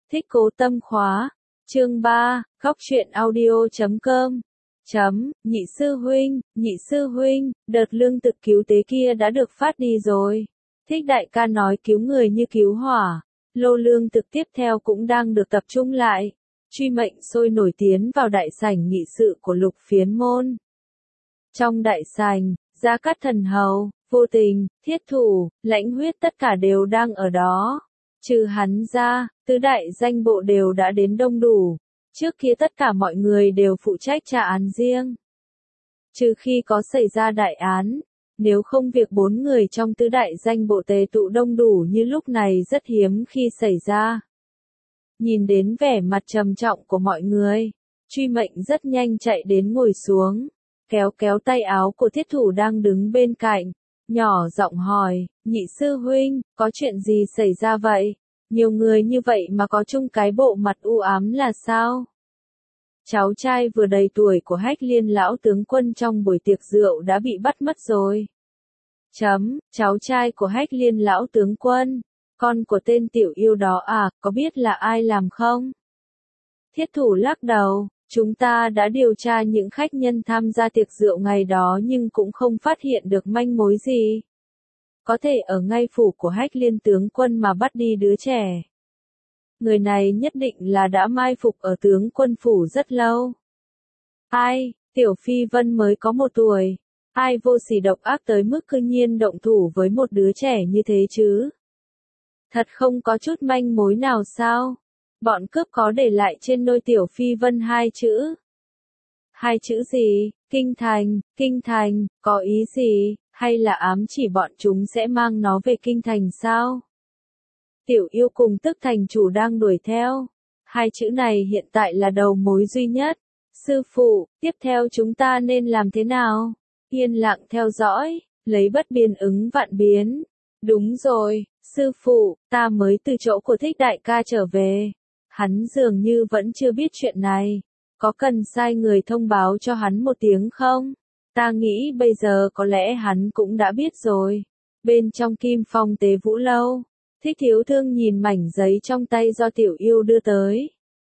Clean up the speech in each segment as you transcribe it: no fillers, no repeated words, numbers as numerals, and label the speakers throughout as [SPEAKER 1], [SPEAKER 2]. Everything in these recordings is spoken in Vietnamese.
[SPEAKER 1] Thích Cố Tâm khóa. Chương 3, Góc truyện audio.com. Nhị sư huynh, đợt lương thực cứu tế kia đã được phát đi rồi. Thích đại ca nói cứu người như cứu hỏa. Lô lương thực tiếp theo cũng đang được tập trung lại. Truy mệnh sôi nổi tiến vào đại sảnh nghị sự của Lục Phiến môn. Trong đại sảnh, Gia Cát Thần Hầu, Vô Tình, Thiết Thủ, Lãnh Huyết tất cả đều đang ở đó. Trừ hắn ra, tứ đại danh bộ đều đã đến đông đủ. Trước kia tất cả mọi người đều phụ trách tra án riêng. Trừ khi có xảy ra đại án, nếu không việc 4 người trong tứ đại danh bộ tề tụ đông đủ như lúc này rất hiếm khi xảy ra. Nhìn đến vẻ mặt trầm trọng của mọi người, Truy Mệnh rất nhanh chạy đến ngồi xuống, kéo kéo tay áo của Thiết Thủ đang đứng bên cạnh, nhỏ giọng hỏi, nhị sư huynh, có chuyện gì xảy ra vậy? Nhiều người như vậy mà có chung cái bộ mặt u ám là sao? Cháu trai vừa đầy tuổi của Hách Liên lão tướng quân trong buổi tiệc rượu đã bị bắt mất rồi. Cháu trai của Hách Liên lão tướng quân, con của tên tiểu yêu đó à, có biết là ai làm không? Thiết Thủ lắc đầu, chúng ta đã điều tra những khách nhân tham gia tiệc rượu ngày đó nhưng cũng không phát hiện được manh mối gì. Có thể ở ngay phủ của Hách Liên tướng quân mà bắt đi đứa trẻ. Người này nhất định là đã mai phục ở tướng quân phủ rất lâu. Ai, Tiểu Phi Vân mới có 1 tuổi. Ai vô sỉ độc ác tới mức cư nhiên động thủ với một đứa trẻ như thế chứ? Thật không có chút manh mối nào sao? Bọn cướp có để lại trên nôi Tiểu Phi Vân 2 chữ. 2 chữ gì? Kinh thành, có ý gì? Hay là ám chỉ bọn chúng sẽ mang nó về kinh thành sao? Tiểu yêu cùng Tức thành chủ đang đuổi theo. 2 chữ này hiện tại là đầu mối duy nhất. Sư phụ, tiếp theo chúng ta nên làm thế nào? Yên lặng theo dõi, lấy bất biến ứng vạn biến. Đúng rồi, sư phụ, ta mới từ chỗ của Thích đại ca trở về. Hắn dường như vẫn chưa biết chuyện này. Có cần sai người thông báo cho hắn một tiếng không? Ta nghĩ bây giờ có lẽ hắn cũng đã biết rồi. Bên trong Kim Phong Tế Vũ Lâu, Thích thiếu thương nhìn mảnh giấy trong tay do tiểu yêu đưa tới.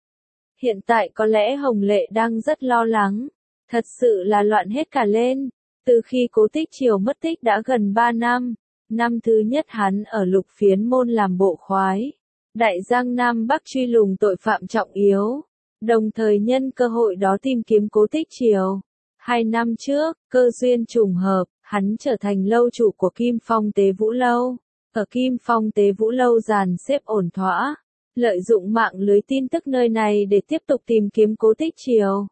[SPEAKER 1] Hiện tại có lẽ Hồng Lệ đang rất lo lắng. Thật sự là loạn hết cả lên. Từ khi Cố Tích Triều mất tích đã gần 3 năm. Năm thứ nhất hắn ở Lục Phiến môn làm bộ khoái. Đại giang Nam Bắc truy lùng tội phạm trọng yếu. Đồng thời nhân cơ hội đó tìm kiếm Cố Tích Triều. 2 năm trước, cơ duyên trùng hợp, hắn trở thành lâu chủ của Kim Phong Tế Vũ Lâu. Ở Kim Phong Tế Vũ Lâu dàn xếp ổn thỏa, lợi dụng mạng lưới tin tức nơi này để tiếp tục tìm kiếm Cố Tích Triều.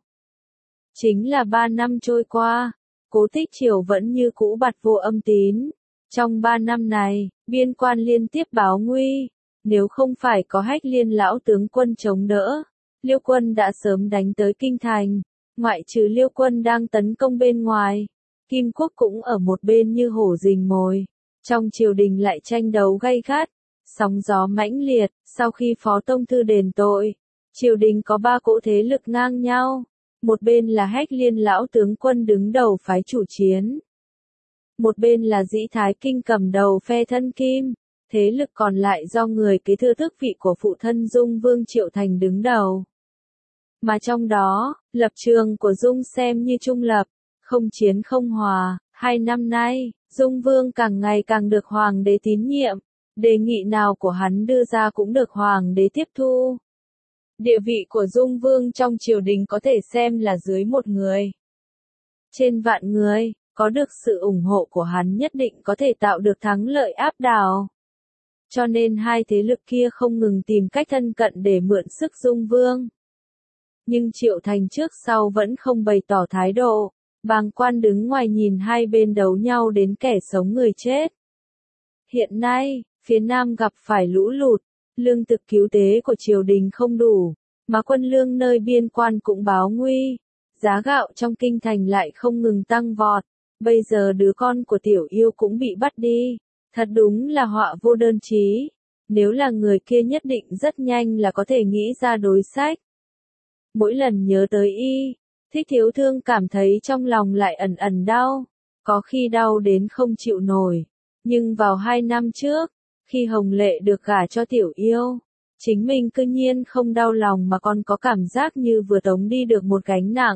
[SPEAKER 1] Chính là 3 năm trôi qua, Cố Tích Triều vẫn như cũ bặt vô âm tín. Trong 3 năm này, biên quan liên tiếp báo nguy, nếu không phải có Hách Liên lão tướng quân chống đỡ, Liêu quân đã sớm đánh tới kinh thành. Ngoại trừ Liêu quân đang tấn công bên ngoài, Kim quốc cũng ở một bên như hổ rình mồi. Trong triều đình lại tranh đấu gay gắt, sóng gió mãnh liệt. Sau khi Phó Tông Thư đền tội, triều đình có 3 cỗ thế lực ngang nhau. Một bên là Hách Liên lão tướng quân đứng đầu phái chủ chiến. Một bên là Dĩ Thái Kinh cầm đầu phe thân Kim. Thế lực còn lại do người kế thừa tước vị của phụ thân Dung Vương Triệu Thành đứng đầu. Mà trong đó, lập trường của Dung xem như trung lập, không chiến không hòa. 2 năm nay, Dung Vương càng ngày càng được Hoàng đế tín nhiệm. Đề nghị nào của hắn đưa ra cũng được Hoàng đế tiếp thu. Địa vị của Dung Vương trong triều đình có thể xem là dưới 1 người. Trên vạn người, có được sự ủng hộ của hắn nhất định có thể tạo được thắng lợi áp đảo. Cho nên 2 thế lực kia không ngừng tìm cách thân cận để mượn sức Dung Vương. Nhưng Triệu Thành trước sau vẫn không bày tỏ thái độ, bàng quan đứng ngoài nhìn 2 bên đấu nhau đến kẻ sống người chết. Hiện nay, phía Nam gặp phải lũ lụt, lương thực cứu tế của triều đình không đủ, mà quân lương nơi biên quan cũng báo nguy. Giá gạo trong kinh thành lại không ngừng tăng vọt, bây giờ đứa con của tiểu yêu cũng bị bắt đi. Thật đúng là họa vô đơn chí. Nếu là người kia nhất định rất nhanh là có thể nghĩ ra đối sách. Mỗi lần nhớ tới y, Thích thiếu thương cảm thấy trong lòng lại ẩn ẩn đau, có khi đau đến không chịu nổi. Nhưng vào 2 năm trước, khi Hồng Lệ được gả cho tiểu yêu, Chính mình cư nhiên không đau lòng mà còn có cảm giác như vừa tống đi được một gánh nặng.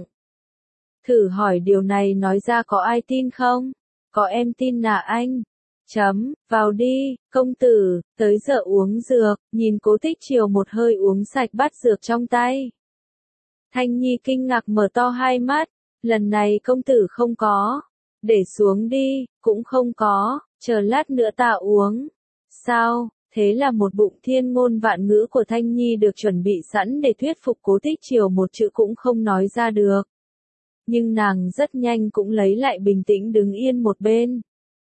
[SPEAKER 1] Thử hỏi điều này nói ra có ai tin không? Có em tin nà anh. Vào đi, công tử, tới giờ uống dược, nhìn Cố Tích Triều một hơi uống sạch bát dược trong tay. Thanh Nhi kinh ngạc mở to hai mắt, lần này công tử không có. Để xuống đi, cũng không có, chờ lát nữa ta uống. Sao? Thế là một bụng thiên ngôn vạn ngữ của Thanh Nhi được chuẩn bị sẵn để thuyết phục Cố Tích Triều một chữ cũng không nói ra được. Nhưng nàng rất nhanh cũng lấy lại bình tĩnh đứng yên một bên.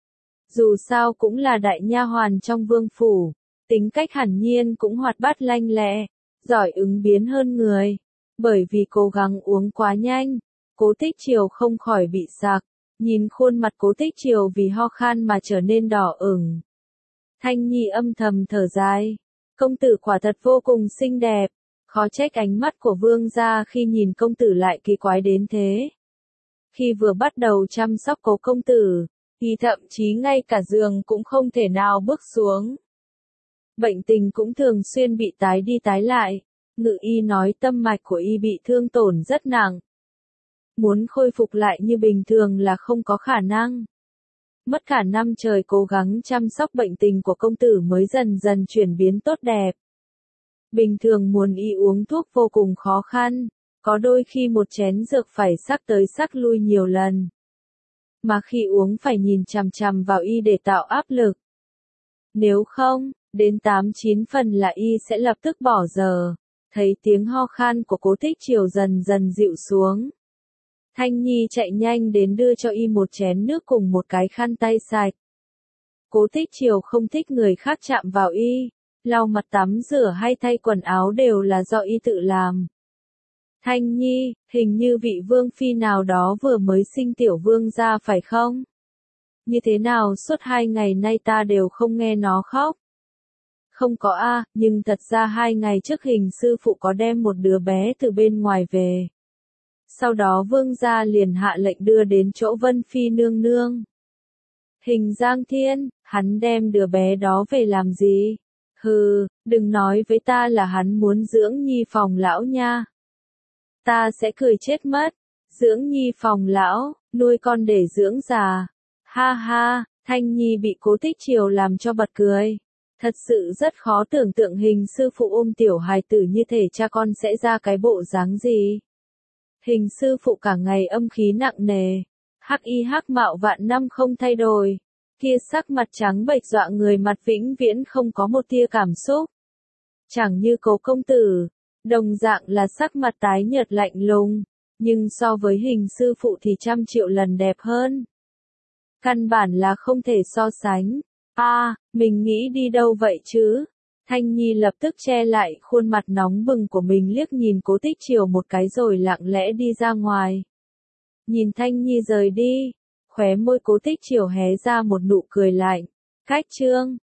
[SPEAKER 1] Dù sao cũng là đại nha hoàn trong vương phủ, tính cách hẳn nhiên cũng hoạt bát lanh lẹ, giỏi ứng biến hơn người. Bởi vì cố gắng uống quá nhanh, Cố Tích Triều không khỏi bị sặc, nhìn khuôn mặt Cố Tích Triều vì ho khan mà trở nên đỏ ửng. Thanh Nhi âm thầm thở dài, công tử quả thật vô cùng xinh đẹp, khó trách ánh mắt của vương gia khi nhìn công tử lại kỳ quái đến thế. Khi vừa bắt đầu chăm sóc Cố công tử, thì thậm chí ngay cả giường cũng không thể nào bước xuống. Bệnh tình cũng thường xuyên bị tái đi tái lại, ngự y nói tâm mạch của y bị thương tổn rất nặng. Muốn khôi phục lại như bình thường là không có khả năng. Mất cả năm trời cố gắng chăm sóc bệnh tình của công tử mới dần dần chuyển biến tốt đẹp. Bình thường muốn y uống thuốc vô cùng khó khăn, có đôi khi một chén dược phải sắc tới sắc lui nhiều lần. Mà khi uống phải nhìn chằm chằm vào y để tạo áp lực. Nếu không, đến 8-9 phần là y sẽ lập tức bỏ giờ. Thấy tiếng ho khan của Cố Tích Triều dần dần dịu xuống. Thanh Nhi chạy nhanh đến đưa cho y một chén nước cùng một cái khăn tay sạch. Cố Tích Triều không thích người khác chạm vào y, lau mặt tắm rửa hay thay quần áo đều là do y tự làm. Thanh Nhi, hình như vị vương phi nào đó vừa mới sinh tiểu vương ra phải không? Như thế nào suốt 2 ngày nay ta đều không nghe nó khóc? Không có a, nhưng thật ra 2 ngày trước hình sư phụ có đem một đứa bé từ bên ngoài về. Sau đó vương gia liền hạ lệnh đưa đến chỗ Vân Phi nương nương. Hình Giang Thiên, hắn đem đứa bé đó về làm gì? Hừ, đừng nói với ta là hắn muốn dưỡng nhi phòng lão nha. Ta sẽ cười chết mất. Dưỡng nhi phòng lão, nuôi con để dưỡng già. Ha ha, Thanh Nhi bị Cố Tích Triều làm cho bật cười. Thật sự rất khó tưởng tượng hình sư phụ ôm tiểu hài tử như thể cha con sẽ ra cái bộ dáng gì. Hình sư phụ cả ngày âm khí nặng nề. Hắc y hắc mạo vạn năm không thay đổi. Kia sắc mặt trắng bệch dọa người, mặt vĩnh viễn không có một tia cảm xúc. Chẳng như Cố công tử, đồng dạng là sắc mặt tái nhợt lạnh lùng, nhưng so với hình sư phụ thì 100 triệu lần đẹp hơn. Căn bản là không thể so sánh. Mình nghĩ đi đâu vậy chứ? Thanh Nhi lập tức che lại khuôn mặt nóng bừng của mình, liếc nhìn Cố Tích Triều một cái rồi lặng lẽ đi ra ngoài. Nhìn Thanh Nhi rời đi, khóe môi Cố Tích Triều hé ra một nụ cười lạnh. Cách chương